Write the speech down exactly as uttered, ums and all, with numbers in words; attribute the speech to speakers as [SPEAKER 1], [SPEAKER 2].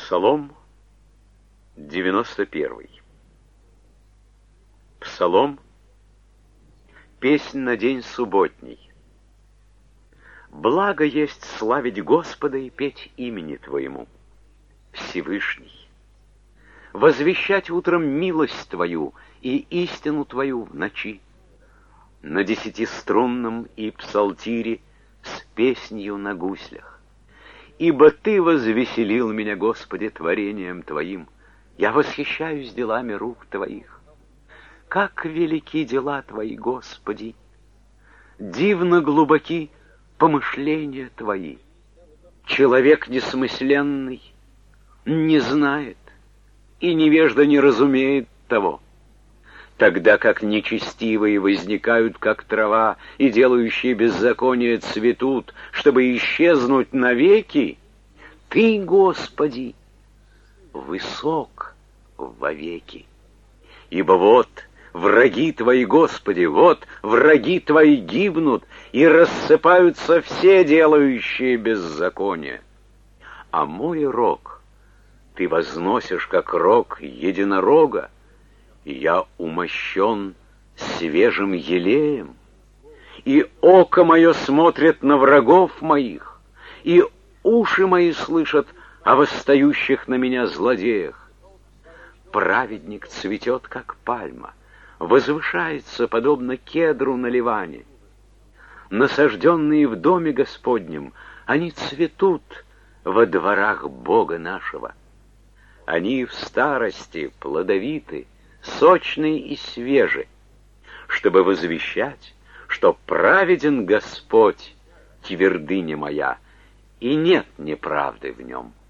[SPEAKER 1] Псалом девяносто первый. Псалом, песнь на день субботний. Благо есть славить Господа и петь имени Твоему, Всевышний. Возвещать утром милость Твою и истину Твою в ночи. На десятиструнном и псалтире с песнью на гуслях. Ибо Ты возвеселил меня, Господи, творением Твоим. Я восхищаюсь делами рук Твоих. Как велики дела Твои, Господи! Дивно глубоки помышления Твои. Человек несмысленный не знает, и невежда не разумеет того. Тогда как нечестивые возникают, как трава, и делающие беззаконие цветут, чтобы исчезнуть навеки, Ты, Господи, высок вовеки. Ибо вот враги Твои, Господи, вот враги Твои гибнут, и рассыпаются все делающие беззаконие. А мой рог Ты возносишь, как рог единорога, и я умощен свежим елеем, и око мое смотрит на врагов моих, и уши мои слышат о восстающих на меня злодеях. Праведник цветет, как пальма, возвышается, подобно кедру на Ливане. Насажденные в доме Господнем, они цветут во дворах Бога нашего. Они в старости плодовиты, сочные и свежи, чтобы возвещать, что праведен Господь, твердыня моя, и нет неправды в нем.